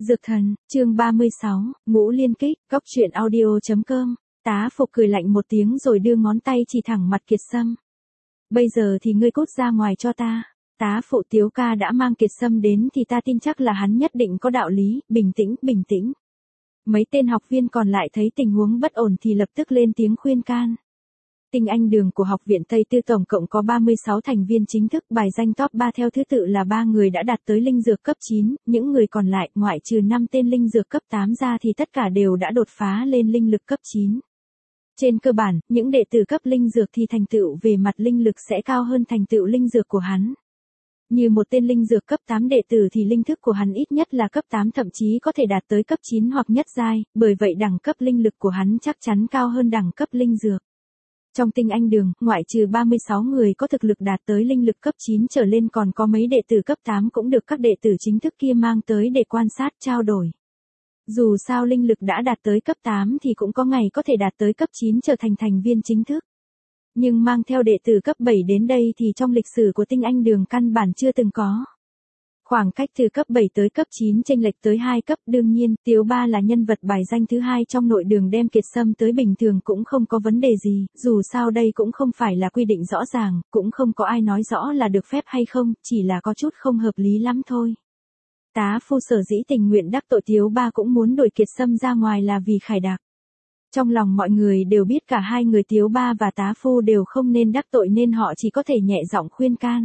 Dược thần, chương 36, Ngũ Liên Kích, Cóc truyện audio.com. Tá Phục cười lạnh một tiếng rồi đưa ngón tay chỉ thẳng mặt Kiệt Sâm. Bây giờ thì ngươi cút ra ngoài cho ta. Tá Phụ Tiếu ca đã mang Kiệt Sâm đến thì ta tin chắc là hắn nhất định có đạo lý, bình tĩnh, bình tĩnh. Mấy tên học viên còn lại thấy tình huống bất ổn thì lập tức lên tiếng khuyên can. Tinh Anh Đường của Học viện Tây Tư tổng cộng có 36 thành viên chính thức, bài danh top 3 theo thứ tự là 3 người đã đạt tới linh dược cấp 9, những người còn lại ngoại trừ 5 tên linh dược cấp 8 ra thì tất cả đều đã đột phá lên linh lực cấp 9. Trên cơ bản, những đệ tử cấp linh dược thì thành tựu về mặt linh lực sẽ cao hơn thành tựu linh dược của hắn. Như một tên linh dược cấp 8 đệ tử thì linh thức của hắn ít nhất là cấp 8, thậm chí có thể đạt tới cấp 9 hoặc nhất giai, bởi vậy đẳng cấp linh lực của hắn chắc chắn cao hơn đẳng cấp linh dược. Trong Tinh Anh Đường, ngoại trừ 36 người có thực lực đạt tới linh lực cấp 9 trở lên còn có mấy đệ tử cấp 8 cũng được các đệ tử chính thức kia mang tới để quan sát trao đổi. Dù sao linh lực đã đạt tới cấp 8 thì cũng có ngày có thể đạt tới cấp 9 trở thành thành viên chính thức. Nhưng mang theo đệ tử cấp 7 đến đây thì trong lịch sử của Tinh Anh Đường căn bản chưa từng có. Khoảng cách từ cấp 7 tới cấp 9 chênh lệch tới 2 cấp, đương nhiên, Tiếu Ba là nhân vật bài danh thứ 2 trong nội đường đem Kiệt Sâm tới bình thường cũng không có vấn đề gì, dù sao đây cũng không phải là quy định rõ ràng, cũng không có ai nói rõ là được phép hay không, chỉ là có chút không hợp lý lắm thôi. Tá Phu sở dĩ tình nguyện đắc tội Tiếu Ba cũng muốn đuổi Kiệt Sâm ra ngoài là vì Khải Đạc. Trong lòng mọi người đều biết cả hai người Tiếu Ba và Tá Phu đều không nên đắc tội nên họ chỉ có thể nhẹ giọng khuyên can.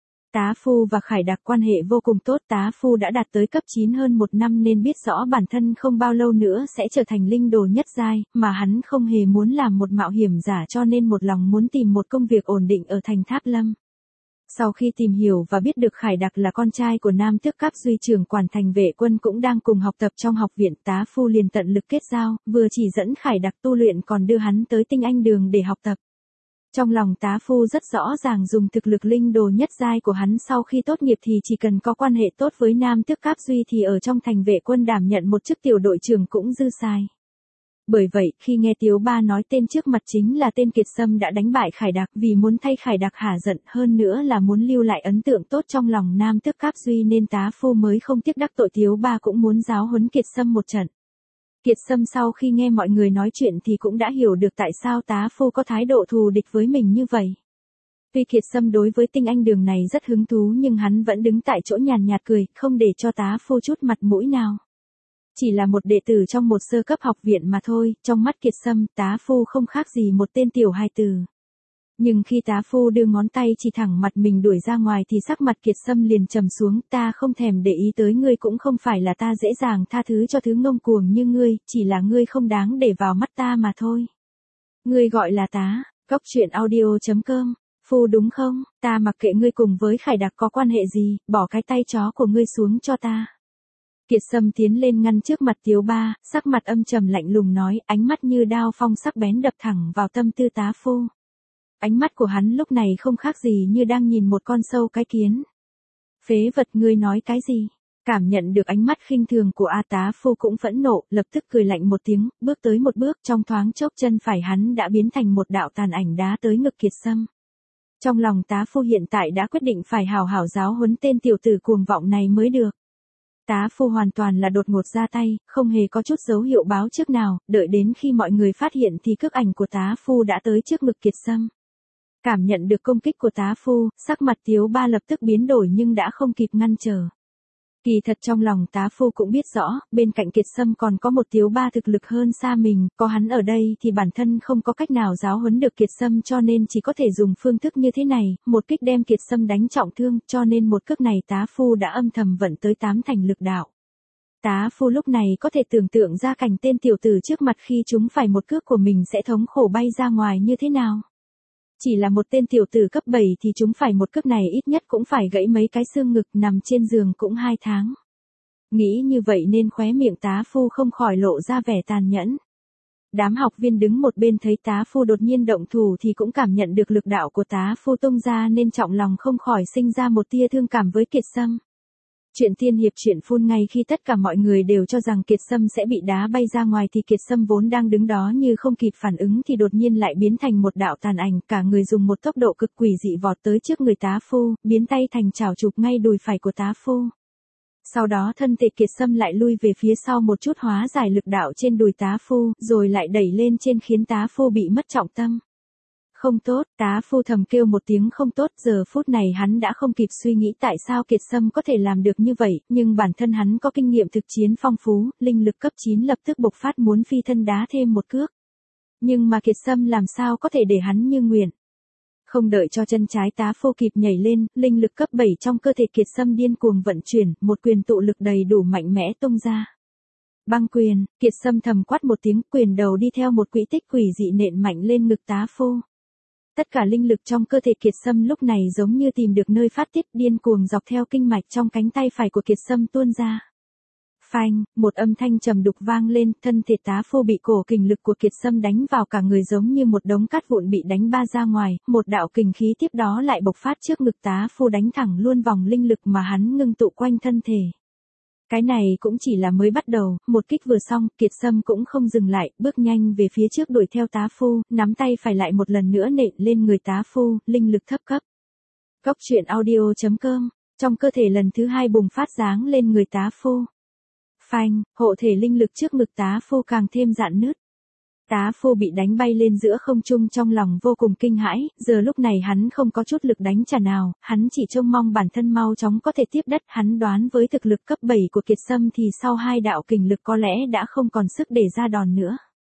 Tá Phu và Khải Đạc quan hệ vô cùng tốt, Tá Phu đã đạt tới cấp 9 hơn 1 năm nên biết rõ bản thân không bao lâu nữa sẽ trở thành linh đồ nhất giai, mà hắn không hề muốn làm một mạo hiểm giả cho nên một lòng muốn tìm một công việc ổn định ở thành Tháp Lâm. Sau khi tìm hiểu và biết được Khải Đạc là con trai của Nam Tước Cáp Duy trưởng quản thành vệ quân cũng đang cùng học tập trong học viện, Tá Phu liền tận lực kết giao, vừa chỉ dẫn Khải Đạc tu luyện còn đưa hắn tới Tinh Anh Đường để học tập. Trong lòng Tá Phu rất rõ ràng dùng thực lực linh đồ nhất giai của hắn sau khi tốt nghiệp thì chỉ cần có quan hệ tốt với Nam Tước Cáp Duy thì ở trong thành vệ quân đảm nhận một chức tiểu đội trưởng cũng dư xài. Bởi vậy, khi nghe Tiếu Ba nói tên trước mặt chính là tên Kiệt Sâm đã đánh bại Khải Đạc vì muốn thay Khải Đạc hả giận hơn nữa là muốn lưu lại ấn tượng tốt trong lòng Nam Tước Cáp Duy nên Tá Phu mới không tiếc đắc tội Tiếu Ba cũng muốn giáo huấn Kiệt Sâm một trận. Kiệt Sâm sau khi nghe mọi người nói chuyện thì cũng đã hiểu được tại sao Tá Phu có thái độ thù địch với mình như vậy. Tuy Kiệt Sâm đối với Tinh Anh Đường này rất hứng thú nhưng hắn vẫn đứng tại chỗ nhàn nhạt cười, không để cho Tá Phu chút mặt mũi nào. Chỉ là một đệ tử trong một sơ cấp học viện mà thôi, trong mắt Kiệt Sâm, Tá Phu không khác gì một tên tiểu hài tử. Nhưng khi Tá Phu đưa ngón tay chỉ thẳng mặt mình đuổi ra ngoài thì sắc mặt Kiệt Sâm liền trầm xuống, ta không thèm để ý tới ngươi, cũng không phải là ta dễ dàng tha thứ cho thứ ngông cuồng như ngươi, chỉ là ngươi không đáng để vào mắt ta mà thôi. Ngươi gọi là Tá, Cóc truyện audio.com, Phu đúng không, ta mặc kệ ngươi cùng với Khải Đạc có quan hệ gì, bỏ cái tay chó của ngươi xuống cho ta. Kiệt Sâm tiến lên ngăn trước mặt Tiếu Ba, sắc mặt âm trầm lạnh lùng nói, ánh mắt như đao phong sắc bén đập thẳng vào tâm tư Tá Phu. Ánh mắt của hắn lúc này không khác gì như đang nhìn một con sâu cái kiến. Phế vật, ngươi nói cái gì? Cảm nhận được ánh mắt khinh thường của Tá Phu cũng phẫn nộ, lập tức cười lạnh một tiếng, bước tới một bước, trong thoáng chốc chân phải hắn đã biến thành một đạo tàn ảnh đá tới ngực Kiệt Sâm. Trong lòng Tá Phu hiện tại đã quyết định phải hào hảo giáo huấn tên tiểu tử cuồng vọng này mới được. Tá Phu hoàn toàn là đột ngột ra tay, không hề có chút dấu hiệu báo trước nào, đợi đến khi mọi người phát hiện thì cước ảnh của Tá Phu đã tới trước ngực Kiệt Sâm. Cảm nhận được công kích của Tá Phu, sắc mặt Tiếu Ba lập tức biến đổi nhưng đã không kịp ngăn trở. Kỳ thật trong lòng Tá Phu cũng biết rõ, bên cạnh Kiệt Sâm còn có một Tiếu Ba thực lực hơn xa mình, có hắn ở đây thì bản thân không có cách nào giáo huấn được Kiệt Sâm cho nên chỉ có thể dùng phương thức như thế này, một kích đem Kiệt Sâm đánh trọng thương, cho nên một cước này Tá Phu đã âm thầm vận tới 8 thành lực đạo. Tá Phu lúc này có thể tưởng tượng ra cảnh tên tiểu tử trước mặt khi chúng phải một cước của mình sẽ thống khổ bay ra ngoài như thế nào. Chỉ là một tên tiểu tử cấp 7 thì chúng phải một cước này ít nhất cũng phải gãy mấy cái xương ngực, nằm trên giường cũng 2 tháng. Nghĩ như vậy nên khóe miệng Tá Phu không khỏi lộ ra vẻ tàn nhẫn. Đám học viên đứng một bên thấy Tá Phu đột nhiên động thủ thì cũng cảm nhận được lực đạo của Tá Phu tung ra nên trọng lòng không khỏi sinh ra một tia thương cảm với Kiệt Sâm. Chuyện tiên hiệp chuyện phun ngay khi tất cả mọi người đều cho rằng Kiệt Sâm sẽ bị đá bay ra ngoài thì Kiệt Sâm vốn đang đứng đó như không kịp phản ứng thì đột nhiên lại biến thành một đạo tàn ảnh, cả người dùng một tốc độ cực quỷ dị vọt tới trước người Tá Phu, biến tay thành chảo chụp ngay đùi phải của Tá Phu. Sau đó thân thể Kiệt Sâm lại lui về phía sau một chút hóa giải lực đạo trên đùi tá phu, rồi lại đẩy lên trên khiến tá phu bị mất trọng tâm. Không tốt, tá phu thầm kêu một tiếng không tốt, giờ phút này hắn đã không kịp suy nghĩ tại sao Kiệt Sâm có thể làm được như vậy, nhưng bản thân hắn có kinh nghiệm thực chiến phong phú, linh lực cấp 9 lập tức bộc phát muốn phi thân đá thêm một cước. Nhưng mà Kiệt Sâm làm sao có thể để hắn như nguyện. Không đợi cho chân trái tá phu kịp nhảy lên, linh lực cấp 7 trong cơ thể Kiệt Sâm điên cuồng vận chuyển, một quyền tụ lực đầy đủ mạnh mẽ tung ra. Băng quyền, Kiệt Sâm thầm quát một tiếng, quyền đầu đi theo một quỹ tích quỷ dị nện mạnh lên ngực tá phu. Tất cả linh lực trong cơ thể Kiệt Sâm lúc này giống như tìm được nơi phát tiết, điên cuồng dọc theo kinh mạch trong cánh tay phải của Kiệt Sâm tuôn ra. Phanh, một âm thanh trầm đục vang lên, thân thể tá phu bị cổ kình lực của Kiệt Sâm đánh vào cả người giống như một đống cát vụn bị đánh ba ra ngoài, một đạo kình khí tiếp đó lại bộc phát trước ngực tá phu đánh thẳng luôn vòng linh lực mà hắn ngưng tụ quanh thân thể. Cái này cũng chỉ là mới bắt đầu, một kích vừa xong, Kiệt Sâm cũng không dừng lại, bước nhanh về phía trước đuổi theo tá phu, nắm tay phải lại một lần nữa nện lên người tá phu, linh lực thấp cấp. Cốc truyện audio.com, trong cơ thể lần thứ hai bùng phát giáng lên người tá phu. Phanh, hộ thể linh lực trước ngực tá phu càng thêm rạn nứt. Tá phu bị đánh bay lên giữa không trung trong lòng vô cùng kinh hãi, giờ lúc này hắn không có chút lực đánh trả nào, hắn chỉ trông mong bản thân mau chóng có thể tiếp đất, hắn đoán với thực lực cấp 7 của Kiệt Sâm thì sau hai đạo kình lực có lẽ đã không còn sức để ra đòn nữa.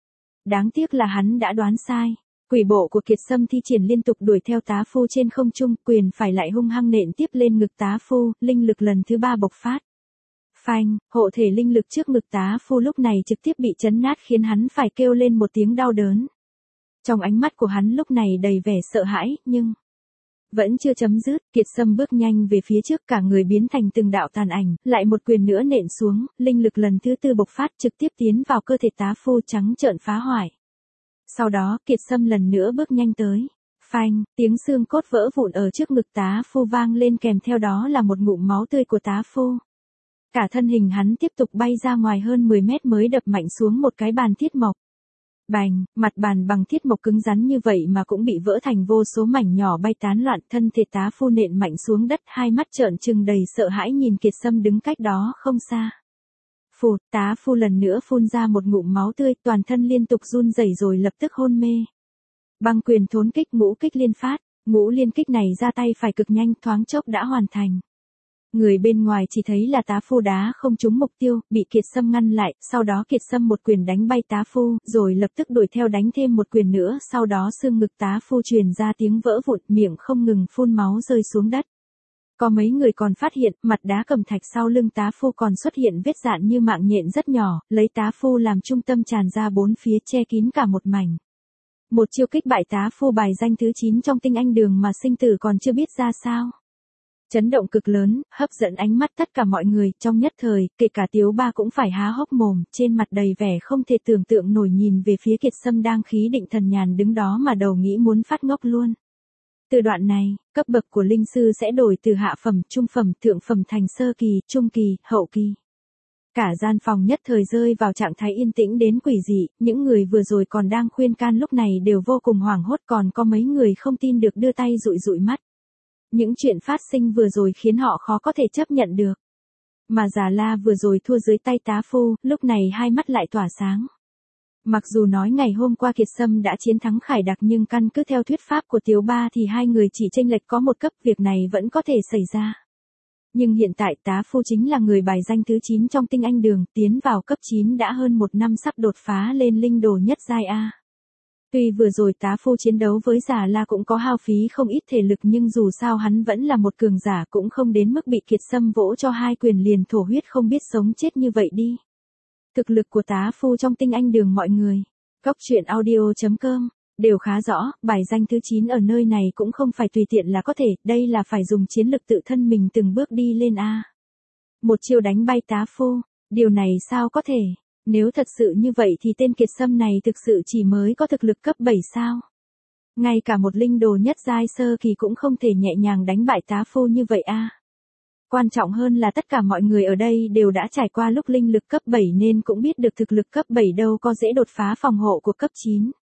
Đáng tiếc là hắn đã đoán sai. Quỷ bộ của Kiệt Sâm thi triển liên tục đuổi theo tá phu trên không trung, quyền phải lại hung hăng nện tiếp lên ngực tá phu, linh lực lần thứ 3 bộc phát. Phanh, hộ thể linh lực trước ngực tá phu lúc này trực tiếp bị chấn nát khiến hắn phải kêu lên một tiếng đau đớn. Trong ánh mắt của hắn lúc này đầy vẻ sợ hãi, nhưng vẫn chưa chấm dứt, Kiệt Sâm bước nhanh về phía trước, cả người biến thành từng đạo tàn ảnh, lại một quyền nữa nện xuống, linh lực lần thứ 4 bộc phát trực tiếp tiến vào cơ thể tá phu trắng trợn phá hoại. Sau đó, Kiệt Sâm lần nữa bước nhanh tới. Phanh, tiếng xương cốt vỡ vụn ở trước ngực tá phu vang lên, kèm theo đó là một ngụm máu tươi của tá phu. Cả thân hình hắn tiếp tục bay ra ngoài hơn 10 mét mới đập mạnh xuống một cái bàn thiết mộc. Bành, mặt bàn bằng thiết mộc cứng rắn như vậy mà cũng bị vỡ thành vô số mảnh nhỏ bay tán loạn, thân thể tá phu nện mạnh xuống đất, hai mắt trợn trừng đầy sợ hãi nhìn Kiệt Sâm đứng cách đó không xa. Phụt, tá phu lần nữa phun ra một ngụm máu tươi, toàn thân liên tục run rẩy rồi lập tức hôn mê. Băng quyền thốn kích, ngũ kích liên phát, ngũ liên kích này ra tay phải cực nhanh, thoáng chốc đã hoàn thành. Người bên ngoài chỉ thấy là tá phu đá không trúng mục tiêu, bị Kiệt Sâm ngăn lại, sau đó Kiệt Sâm một quyền đánh bay tá phu, rồi lập tức đuổi theo đánh thêm một quyền nữa, sau đó xương ngực tá phu truyền ra tiếng vỡ vụn, miệng không ngừng phun máu rơi xuống đất. Có mấy người còn phát hiện, mặt đá cẩm thạch sau lưng tá phu còn xuất hiện vết rạn như mạng nhện rất nhỏ, lấy tá phu làm trung tâm tràn ra bốn phía che kín cả một mảnh. Một chiêu kích bại tá phu bài danh thứ 9 trong tinh anh đường mà sinh tử còn chưa biết ra sao. Chấn động cực lớn, hấp dẫn ánh mắt tất cả mọi người, trong nhất thời, kể cả Tiếu Ba cũng phải há hốc mồm, trên mặt đầy vẻ không thể tưởng tượng nổi nhìn về phía Kiệt Sâm đang khí định thần nhàn đứng đó mà đầu nghĩ muốn phát ngốc luôn. Từ đoạn này, cấp bậc của linh sư sẽ đổi từ hạ phẩm, trung phẩm, thượng phẩm thành sơ kỳ, trung kỳ, hậu kỳ. Cả gian phòng nhất thời rơi vào trạng thái yên tĩnh đến quỷ dị, những người vừa rồi còn đang khuyên can lúc này đều vô cùng hoảng hốt, còn có mấy người không tin được đưa tay dụi dụi mắt. Những chuyện phát sinh vừa rồi khiến họ khó có thể chấp nhận được. Mà Già La vừa rồi thua dưới tay tá phu, lúc này hai mắt lại tỏa sáng. Mặc dù nói ngày hôm qua Kiệt Sâm đã chiến thắng Khải Đặc nhưng căn cứ theo thuyết pháp của Tiếu Ba thì hai người chỉ chênh lệch có một cấp, việc này vẫn có thể xảy ra. Nhưng hiện tại tá phu chính là người bài danh thứ 9 trong tinh anh đường, tiến vào cấp 9 đã hơn một năm sắp đột phá lên linh đồ nhất giai A. Tuy vừa rồi tá phu chiến đấu với Già La cũng có hao phí không ít thể lực nhưng dù sao hắn vẫn là một cường giả, cũng không đến mức bị Kiệt Sâm vỗ cho hai quyền liền thổ huyết không biết sống chết như vậy đi. Thực lực của tá phu trong tinh anh đường mọi người, Cốc truyện audio.com, đều khá rõ, bài danh thứ 9 ở nơi này cũng không phải tùy tiện là có thể, đây là phải dùng chiến lực tự thân mình từng bước đi lên A. Một chiêu đánh bay tá phu, điều này sao có thể? Nếu thật sự như vậy thì tên Kiệt Sâm này thực sự chỉ mới có thực lực cấp 7 sao? Ngay cả một linh đồ nhất giai sơ kỳ cũng không thể nhẹ nhàng đánh bại tá phu như vậy a. Quan trọng hơn là tất cả mọi người ở đây đều đã trải qua lúc linh lực cấp 7 nên cũng biết được thực lực cấp 7 đâu có dễ đột phá phòng hộ của cấp 9.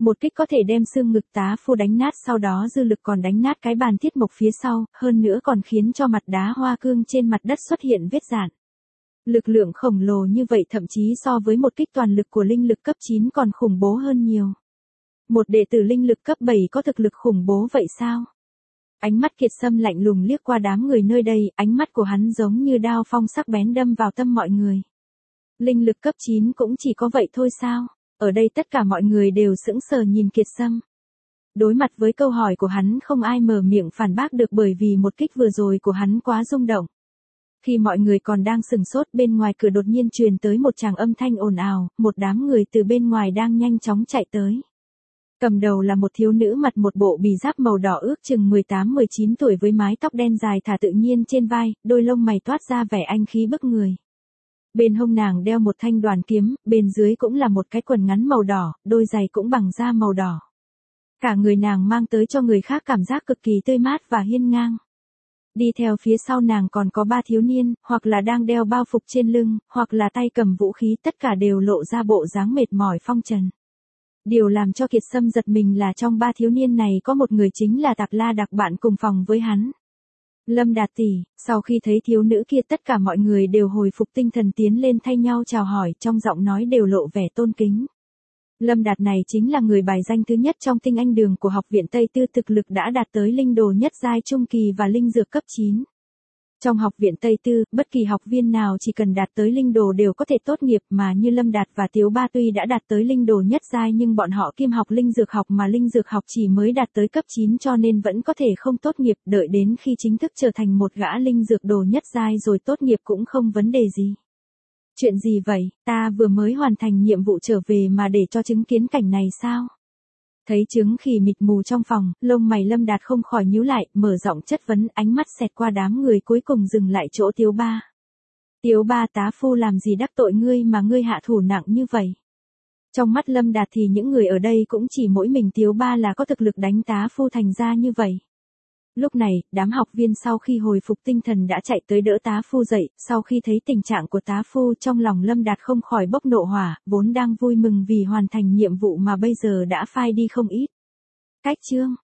Một kích có thể đem xương ngực tá phu đánh nát, sau đó dư lực còn đánh nát cái bàn thiết mộc phía sau, hơn nữa còn khiến cho mặt đá hoa cương trên mặt đất xuất hiện vết rạn. Lực lượng khổng lồ như vậy thậm chí so với một kích toàn lực của linh lực cấp 9 còn khủng bố hơn nhiều. Một đệ tử linh lực cấp 7 có thực lực khủng bố vậy sao? Ánh mắt Kiệt Sâm lạnh lùng liếc qua đám người nơi đây, ánh mắt của hắn giống như đao phong sắc bén đâm vào tâm mọi người. Linh lực cấp 9 cũng chỉ có vậy thôi sao? Ở đây tất cả mọi người đều sững sờ nhìn Kiệt Sâm. Đối mặt với câu hỏi của hắn không ai mở miệng phản bác được bởi vì một kích vừa rồi của hắn quá rung động. Khi mọi người còn đang sừng sốt, bên ngoài cửa đột nhiên truyền tới một tràng âm thanh ồn ào, một đám người từ bên ngoài đang nhanh chóng chạy tới. Cầm đầu là một thiếu nữ mặc một bộ bì giáp màu đỏ ước chừng 18-19 tuổi với mái tóc đen dài thả tự nhiên trên vai, đôi lông mày toát ra vẻ anh khí bức người. Bên hông nàng đeo một thanh đoàn kiếm, bên dưới cũng là một cái quần ngắn màu đỏ, đôi giày cũng bằng da màu đỏ. Cả người nàng mang tới cho người khác cảm giác cực kỳ tươi mát và hiên ngang. Đi theo phía sau nàng còn có 3 thiếu niên, hoặc là đang đeo bao phục trên lưng, hoặc là tay cầm vũ khí, tất cả đều lộ ra bộ dáng mệt mỏi phong trần. Điều làm cho Kiệt Sâm giật mình là trong 3 thiếu niên này có một người chính là Tạc La Đặc, bạn cùng phòng với hắn. Lâm Đạt tỷ. Sau khi thấy thiếu nữ kia tất cả mọi người đều hồi phục tinh thần tiến lên thay nhau chào hỏi, trong giọng nói đều lộ vẻ tôn kính. Lâm Đạt này chính là người bài danh thứ nhất trong tinh anh đường của học viện Tây Tư, thực lực đã đạt tới linh đồ nhất giai trung kỳ và linh dược cấp 9. Trong học viện Tây Tư, bất kỳ học viên nào chỉ cần đạt tới linh đồ đều có thể tốt nghiệp, mà như Lâm Đạt và Tiếu Ba tuy đã đạt tới linh đồ nhất giai nhưng bọn họ kiêm học linh dược học mà linh dược học chỉ mới đạt tới cấp 9 cho nên vẫn có thể không tốt nghiệp, đợi đến khi chính thức trở thành một gã linh dược đồ nhất giai rồi tốt nghiệp cũng không vấn đề gì. Chuyện gì vậy, ta vừa mới hoàn thành nhiệm vụ trở về mà để cho chứng kiến cảnh này sao? Thấy Trứng Khỉ mịt mù trong phòng, lông mày Lâm Đạt không khỏi nhíu lại, mở giọng chất vấn, ánh mắt xẹt qua đám người cuối cùng dừng lại chỗ Tiếu Ba. Tiếu Ba, tá phu làm gì đắc tội ngươi mà ngươi hạ thủ nặng như vậy? Trong mắt Lâm Đạt thì những người ở đây cũng chỉ mỗi mình Tiếu Ba là có thực lực đánh tá phu thành ra như vậy. Lúc này, đám học viên sau khi hồi phục tinh thần đã chạy tới đỡ tá phu dậy, sau khi thấy tình trạng của tá phu trong lòng Lâm Đạt không khỏi bốc nộ hỏa, vốn đang vui mừng vì hoàn thành nhiệm vụ mà bây giờ đã phai đi không ít. Cách chương